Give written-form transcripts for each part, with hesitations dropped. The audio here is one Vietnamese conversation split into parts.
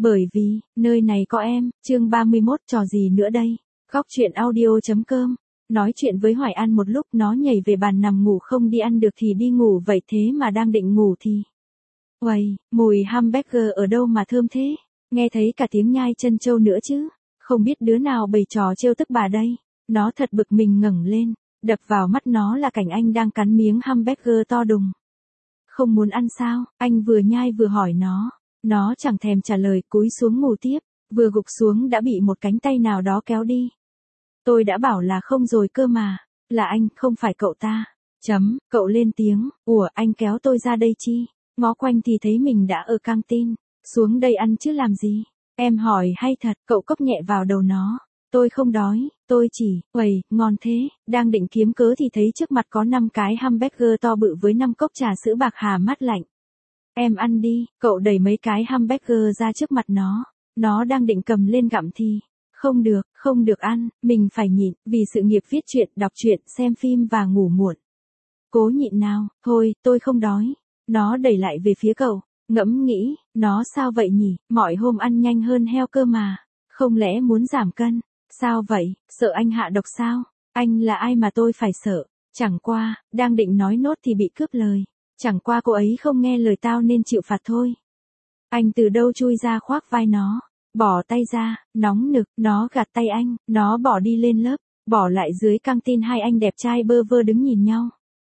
Bởi vì, nơi này có em, chương 31 trò gì nữa đây? Góc truyện audio.com. Nói chuyện với Hoài An một lúc nó nhảy về bàn nằm ngủ không đi ăn được thì đi ngủ vậy thế mà đang định ngủ thì. Uầy, mùi hamburger ở đâu mà thơm thế? Nghe thấy cả tiếng nhai chân trâu nữa chứ. Không biết đứa nào bày trò trêu tức bà đây. Nó thật bực mình ngẩng lên. Đập vào mắt nó là cảnh anh đang cắn miếng hamburger to đùng. Không muốn ăn sao? Anh vừa nhai vừa hỏi nó. Nó chẳng thèm trả lời, cúi xuống ngủ tiếp. Vừa gục xuống đã bị một cánh tay nào đó kéo đi. Tôi đã bảo là không rồi cơ mà. Là anh, không phải cậu ta. Cậu lên tiếng. Ủa, anh kéo tôi ra đây chi? Ngó quanh thì thấy mình đã ở căng tin. Xuống đây ăn chứ làm gì? Em hỏi hay thật, cậu cốc nhẹ vào đầu nó. Tôi không đói, tôi chỉ, uầy, ngon thế. Đang định kiếm cớ thì thấy trước mặt có 5 cái hamburger to bự với 5 cốc trà sữa bạc hà mát lạnh. Em ăn đi, cậu đẩy mấy cái hamburger ra trước mặt nó. Nó đang định cầm lên gặm thì. Không được ăn, mình phải nhịn, vì sự nghiệp viết truyện, đọc truyện, xem phim và ngủ muộn. Cố nhịn nào, thôi, tôi không đói. Nó đẩy lại về phía cậu, ngẫm nghĩ, nó sao vậy nhỉ, mọi hôm ăn nhanh hơn heo cơ mà. Không lẽ muốn giảm cân? Sao vậy, sợ anh hạ độc sao? Anh là ai mà tôi phải sợ? Chẳng qua, đang định nói nốt thì bị cướp lời. Chẳng qua cô ấy không nghe lời tao nên chịu phạt thôi. Anh từ đâu chui ra khoác vai nó. Bỏ tay ra, nóng nực, nó gạt tay anh, nó bỏ đi lên lớp, bỏ lại dưới căng tin hai anh đẹp trai bơ vơ đứng nhìn nhau.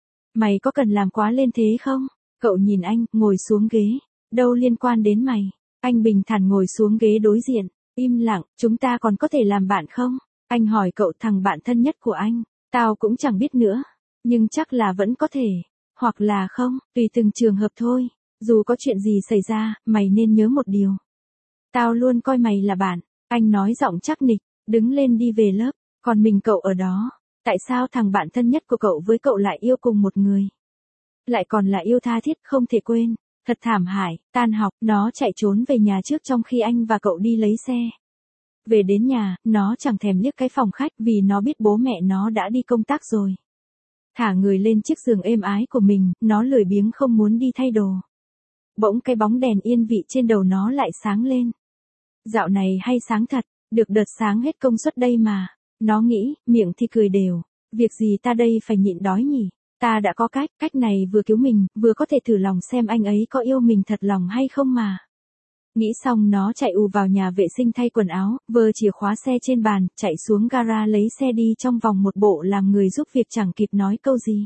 Mày có cần làm quá lên thế không? Cậu nhìn anh, ngồi xuống ghế. Đâu liên quan đến mày. Anh bình thản ngồi xuống ghế đối diện. Im lặng, chúng ta còn có thể làm bạn không? Anh hỏi cậu, thằng bạn thân nhất của anh. Tao cũng chẳng biết nữa. Nhưng chắc là vẫn có thể. Hoặc là không, tùy từng trường hợp thôi. Dù có chuyện gì xảy ra, mày nên nhớ một điều. Tao luôn coi mày là bạn. Anh nói giọng chắc nịch, đứng lên đi về lớp. Còn mình cậu ở đó. Tại sao thằng bạn thân nhất của cậu với cậu lại yêu cùng một người? Lại còn là yêu tha thiết không thể quên. Thật thảm hại, tan học, nó chạy trốn về nhà trước trong khi anh và cậu đi lấy xe. Về đến nhà, nó chẳng thèm liếc cái phòng khách vì nó biết bố mẹ nó đã đi công tác rồi. Thả người lên chiếc giường êm ái của mình, nó lười biếng không muốn đi thay đồ. Bỗng cái bóng đèn yên vị trên đầu nó lại sáng lên. Dạo này hay sáng thật, được đợt sáng hết công suất đây mà. Nó nghĩ, miệng thì cười đều. Việc gì ta đây phải nhịn đói nhỉ? Ta đã có cách này vừa cứu mình, vừa có thể thử lòng xem anh ấy có yêu mình thật lòng hay không mà. Nghĩ xong nó chạy ù vào nhà vệ sinh thay quần áo, vơ chìa khóa xe trên bàn, chạy xuống gara lấy xe đi trong vòng một bộ làm người giúp việc chẳng kịp nói câu gì.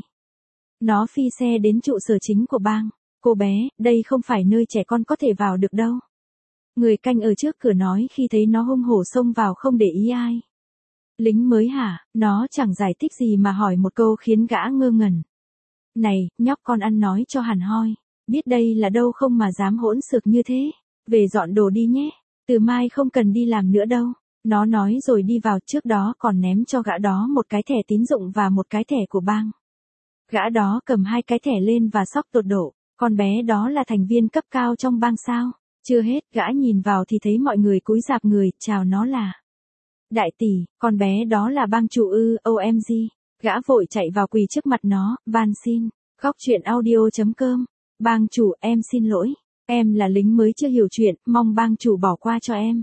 Nó phi xe đến trụ sở chính của bang. Cô bé, đây không phải nơi trẻ con có thể vào được đâu. Người canh ở trước cửa nói khi thấy nó hung hổ xông vào không để ý ai. Lính mới hả? Nó chẳng giải thích gì mà hỏi một câu khiến gã ngơ ngẩn. Này, nhóc con ăn nói cho hẳn hoi. Biết đây là đâu không mà dám hỗn xược như thế. Về dọn đồ đi nhé. Từ mai không cần đi làm nữa đâu. Nó nói rồi đi vào, trước đó còn ném cho gã đó một cái thẻ tín dụng và một cái thẻ của bang. Gã đó cầm 2 cái thẻ lên và sốc tột độ. Con bé đó là thành viên cấp cao trong bang sao? Chưa hết, gã nhìn vào thì thấy mọi người cúi rạp người, chào nó là đại tỷ, con bé đó là bang chủ ư, OMG. Gã vội chạy vào quỳ trước mặt nó, van xin. Góc truyện audio.com. Bang chủ, em xin lỗi. Em là lính mới chưa hiểu chuyện, mong bang chủ bỏ qua cho em.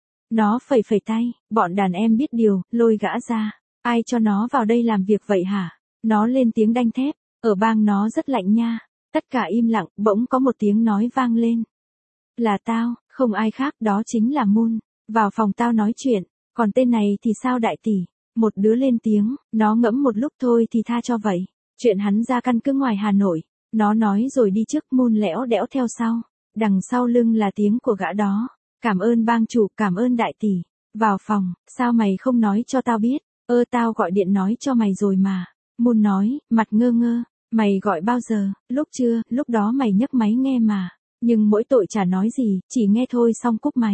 Nó phẩy phẩy tay, bọn đàn em biết điều, lôi gã ra. Ai cho nó vào đây làm việc vậy hả? Nó lên tiếng đanh thép, ở bang nó rất lạnh nha. Tất cả im lặng, bỗng có một tiếng nói vang lên. Là tao, không ai khác, đó chính là Moon. Vào phòng tao nói chuyện, còn tên này thì sao đại tỷ? Một đứa lên tiếng, nó ngẫm một lúc thôi thì tha cho vậy. Chuyện hắn ra căn cứ ngoài Hà Nội. Nó nói rồi đi trước, Moon lẽo đẽo theo sau. Đằng sau lưng là tiếng của gã đó. Cảm ơn bang chủ, cảm ơn đại tỷ. Vào phòng, sao mày không nói cho tao biết? Tao gọi điện nói cho mày rồi mà. Moon nói, mặt ngơ ngơ. Mày gọi bao giờ? Lúc trưa, lúc đó mày nhấc máy nghe mà. Nhưng mỗi tội chả nói gì, chỉ nghe thôi xong cúp máy.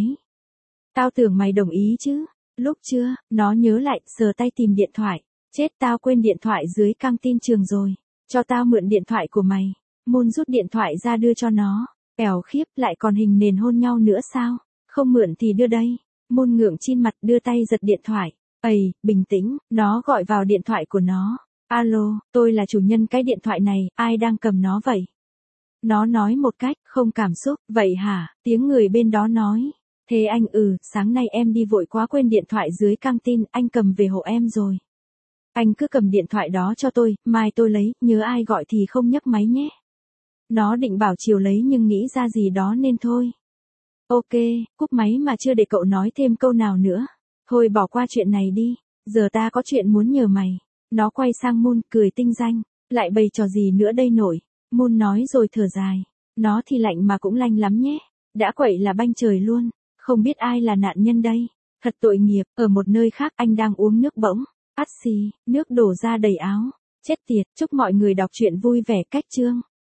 Tao tưởng mày đồng ý chứ. Lúc trưa, nó nhớ lại, sờ tay tìm điện thoại. Chết, tao quên điện thoại dưới căng tin trường rồi. Cho tao mượn điện thoại của mày. Moon rút điện thoại ra đưa cho nó. Ẻo khiếp, lại còn hình nền hôn nhau nữa sao? Không mượn thì đưa đây. Moon ngượng chin mặt đưa tay giật điện thoại. Bình tĩnh, nó gọi vào điện thoại của nó. Alo, tôi là chủ nhân cái điện thoại này, ai đang cầm nó vậy? Nó nói một cách không cảm xúc, vậy hả? Tiếng người bên đó nói. Thế anh sáng nay em đi vội quá quên điện thoại dưới căng tin, anh cầm về hộ em rồi. Anh cứ cầm điện thoại đó cho tôi, mai tôi lấy, nhớ ai gọi thì không nhấc máy nhé. Nó định bảo chiều lấy nhưng nghĩ ra gì đó nên thôi. Ok, cúp máy mà chưa để cậu nói thêm câu nào nữa. Thôi bỏ qua chuyện này đi, giờ ta có chuyện muốn nhờ mày. Nó quay sang Moon, cười tinh danh. Lại bày trò gì nữa đây nội? Moon nói rồi thở dài. Nó thì lạnh mà cũng lanh lắm nhé. Đã quậy là banh trời luôn. Không biết ai là nạn nhân đây. Thật tội nghiệp, ở một nơi khác anh đang uống nước bỗng. Ắt xì, nước đổ ra đầy áo. Chết tiệt, chúc mọi người đọc truyện vui vẻ cách chương.